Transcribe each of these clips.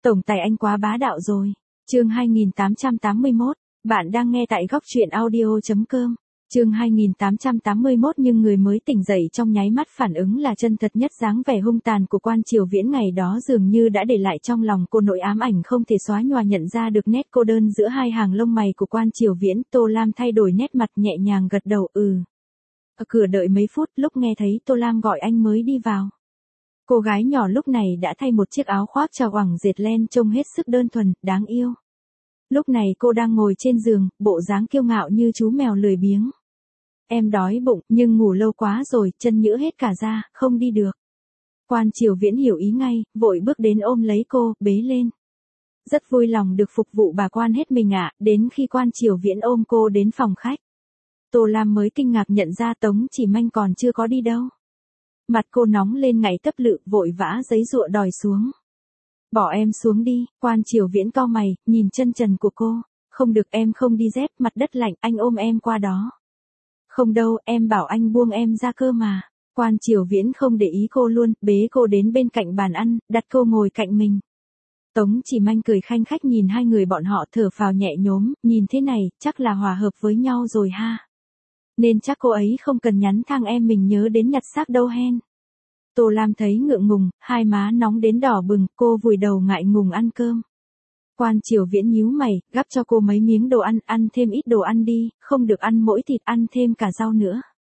Tổng tài anh quá bá đạo rồi. Chương 2881, bạn đang nghe tại góc truyện audio.com. Chương 2881 nhưng người mới tỉnh dậy trong nháy mắt phản ứng là chân thật nhất dáng vẻ hung tàn của Quan Triều Viễn ngày đó dường như đã để lại trong lòng cô nỗi ám ảnh không thể xóa nhòa nhận ra được nét cô đơn giữa hai hàng lông mày của Quan Triều Viễn. Tô Lam thay đổi nét mặt nhẹ nhàng gật đầu Ở cửa đợi mấy phút lúc nghe thấy Tô Lam gọi anh mới đi vào. Cô gái nhỏ lúc này đã thay một chiếc áo khoác trào oẳng dệt len trông hết sức đơn thuần, đáng yêu. Lúc này cô đang ngồi trên giường, bộ dáng kiêu ngạo như chú mèo lười biếng. Em đói bụng, nhưng ngủ lâu quá rồi, chân nhỡ hết cả ra, không đi được. Quan Triều Viễn hiểu ý ngay, vội bước đến ôm lấy cô, bế lên. Rất vui lòng được phục vụ bà Quan hết mình ạ. Đến khi Quan Triều Viễn ôm cô đến phòng khách, Tô Lam mới kinh ngạc nhận ra Tống Chỉ Manh còn chưa có đi đâu. Mặt cô nóng lên ngày tấp lự, vội vã giấy giụa đòi xuống. Bỏ em xuống đi. Quan Triều Viễn cau mày, nhìn chân trần của cô. Không được, em không đi dép, mặt đất lạnh, anh ôm em qua đó. Không đâu, em bảo anh buông em ra cơ mà. Quan Triều Viễn không để ý cô luôn, bế cô đến bên cạnh bàn ăn, đặt cô ngồi cạnh mình. Tống Chỉ Manh cười khanh khách nhìn hai người bọn họ, thở phào nhẹ nhõm, nhìn thế này, chắc là hòa hợp với nhau rồi ha. Nên chắc cô ấy không cần nhắn thang em mình nhớ đến nhặt xác đâu hen. Tô Lam thấy ngượng ngùng, hai má nóng đến đỏ bừng, cô vùi đầu ngại ngùng ăn cơm. Quan Triều Viễn nhíu mày, gắp cho cô mấy miếng đồ ăn, ăn thêm ít đồ ăn đi, không được ăn mỗi thịt, ăn thêm cả rau nữa.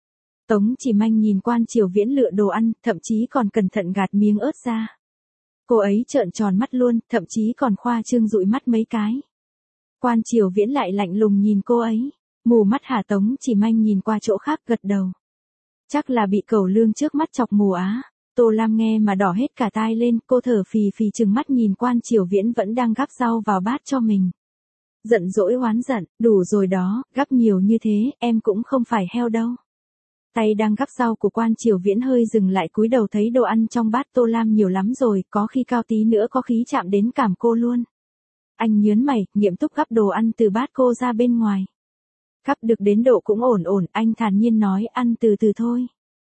Tống Chỉ Manh nhìn Quan Triều Viễn lựa đồ ăn, thậm chí còn cẩn thận gạt miếng ớt ra. Cô ấy trợn tròn mắt luôn, thậm chí còn khoa trương dụi mắt mấy cái. Quan Triều Viễn lại lạnh lùng nhìn cô ấy. Mù mắt hả? Tống Chỉ Manh nhìn qua chỗ khác gật đầu. Chắc là bị cẩu lương trước mắt chọc mù á. Tô Lam nghe mà đỏ hết cả tai lên, cô thở phì phì trừng mắt nhìn Quan Triều Viễn vẫn đang gắp rau vào bát cho mình. Giận dỗi oán giận, đủ rồi đó, gắp nhiều như thế, em cũng không phải heo đâu. Tay đang gắp rau của Quan Triều Viễn hơi dừng lại, cúi đầu thấy đồ ăn trong bát Tô Lam nhiều lắm rồi, có khi cao tí nữa có khí chạm đến cảm cô luôn. Anh nhớn mày, nghiêm túc gắp đồ ăn từ bát cô ra bên ngoài. Gắp được đến độ cũng ổn ổn, anh thản nhiên nói ăn từ từ thôi.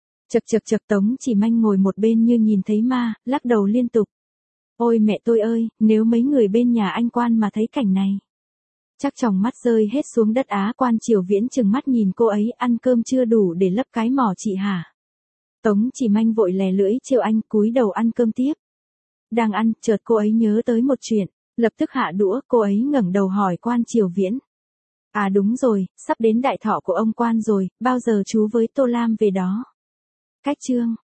Chật Tống Chỉ Manh ngồi một bên như nhìn thấy ma, lắc đầu liên tục. Ôi mẹ tôi ơi, nếu mấy người bên nhà anh Quan mà thấy cảnh này. Chắc tròng mắt rơi hết xuống đất á. Quan Triều Viễn trừng mắt nhìn cô ấy, ăn cơm chưa đủ để lấp cái mỏ chị hả? Tống Chỉ Manh vội lè lưỡi trêu anh, cúi đầu ăn cơm tiếp. Đang ăn, chợt cô ấy nhớ tới một chuyện, lập tức hạ đũa, cô ấy ngẩng đầu hỏi Quan Triều Viễn. À đúng rồi, sắp đến đại thọ của ông Quan rồi, bao giờ chú với Tô Lam về đó? Cách chương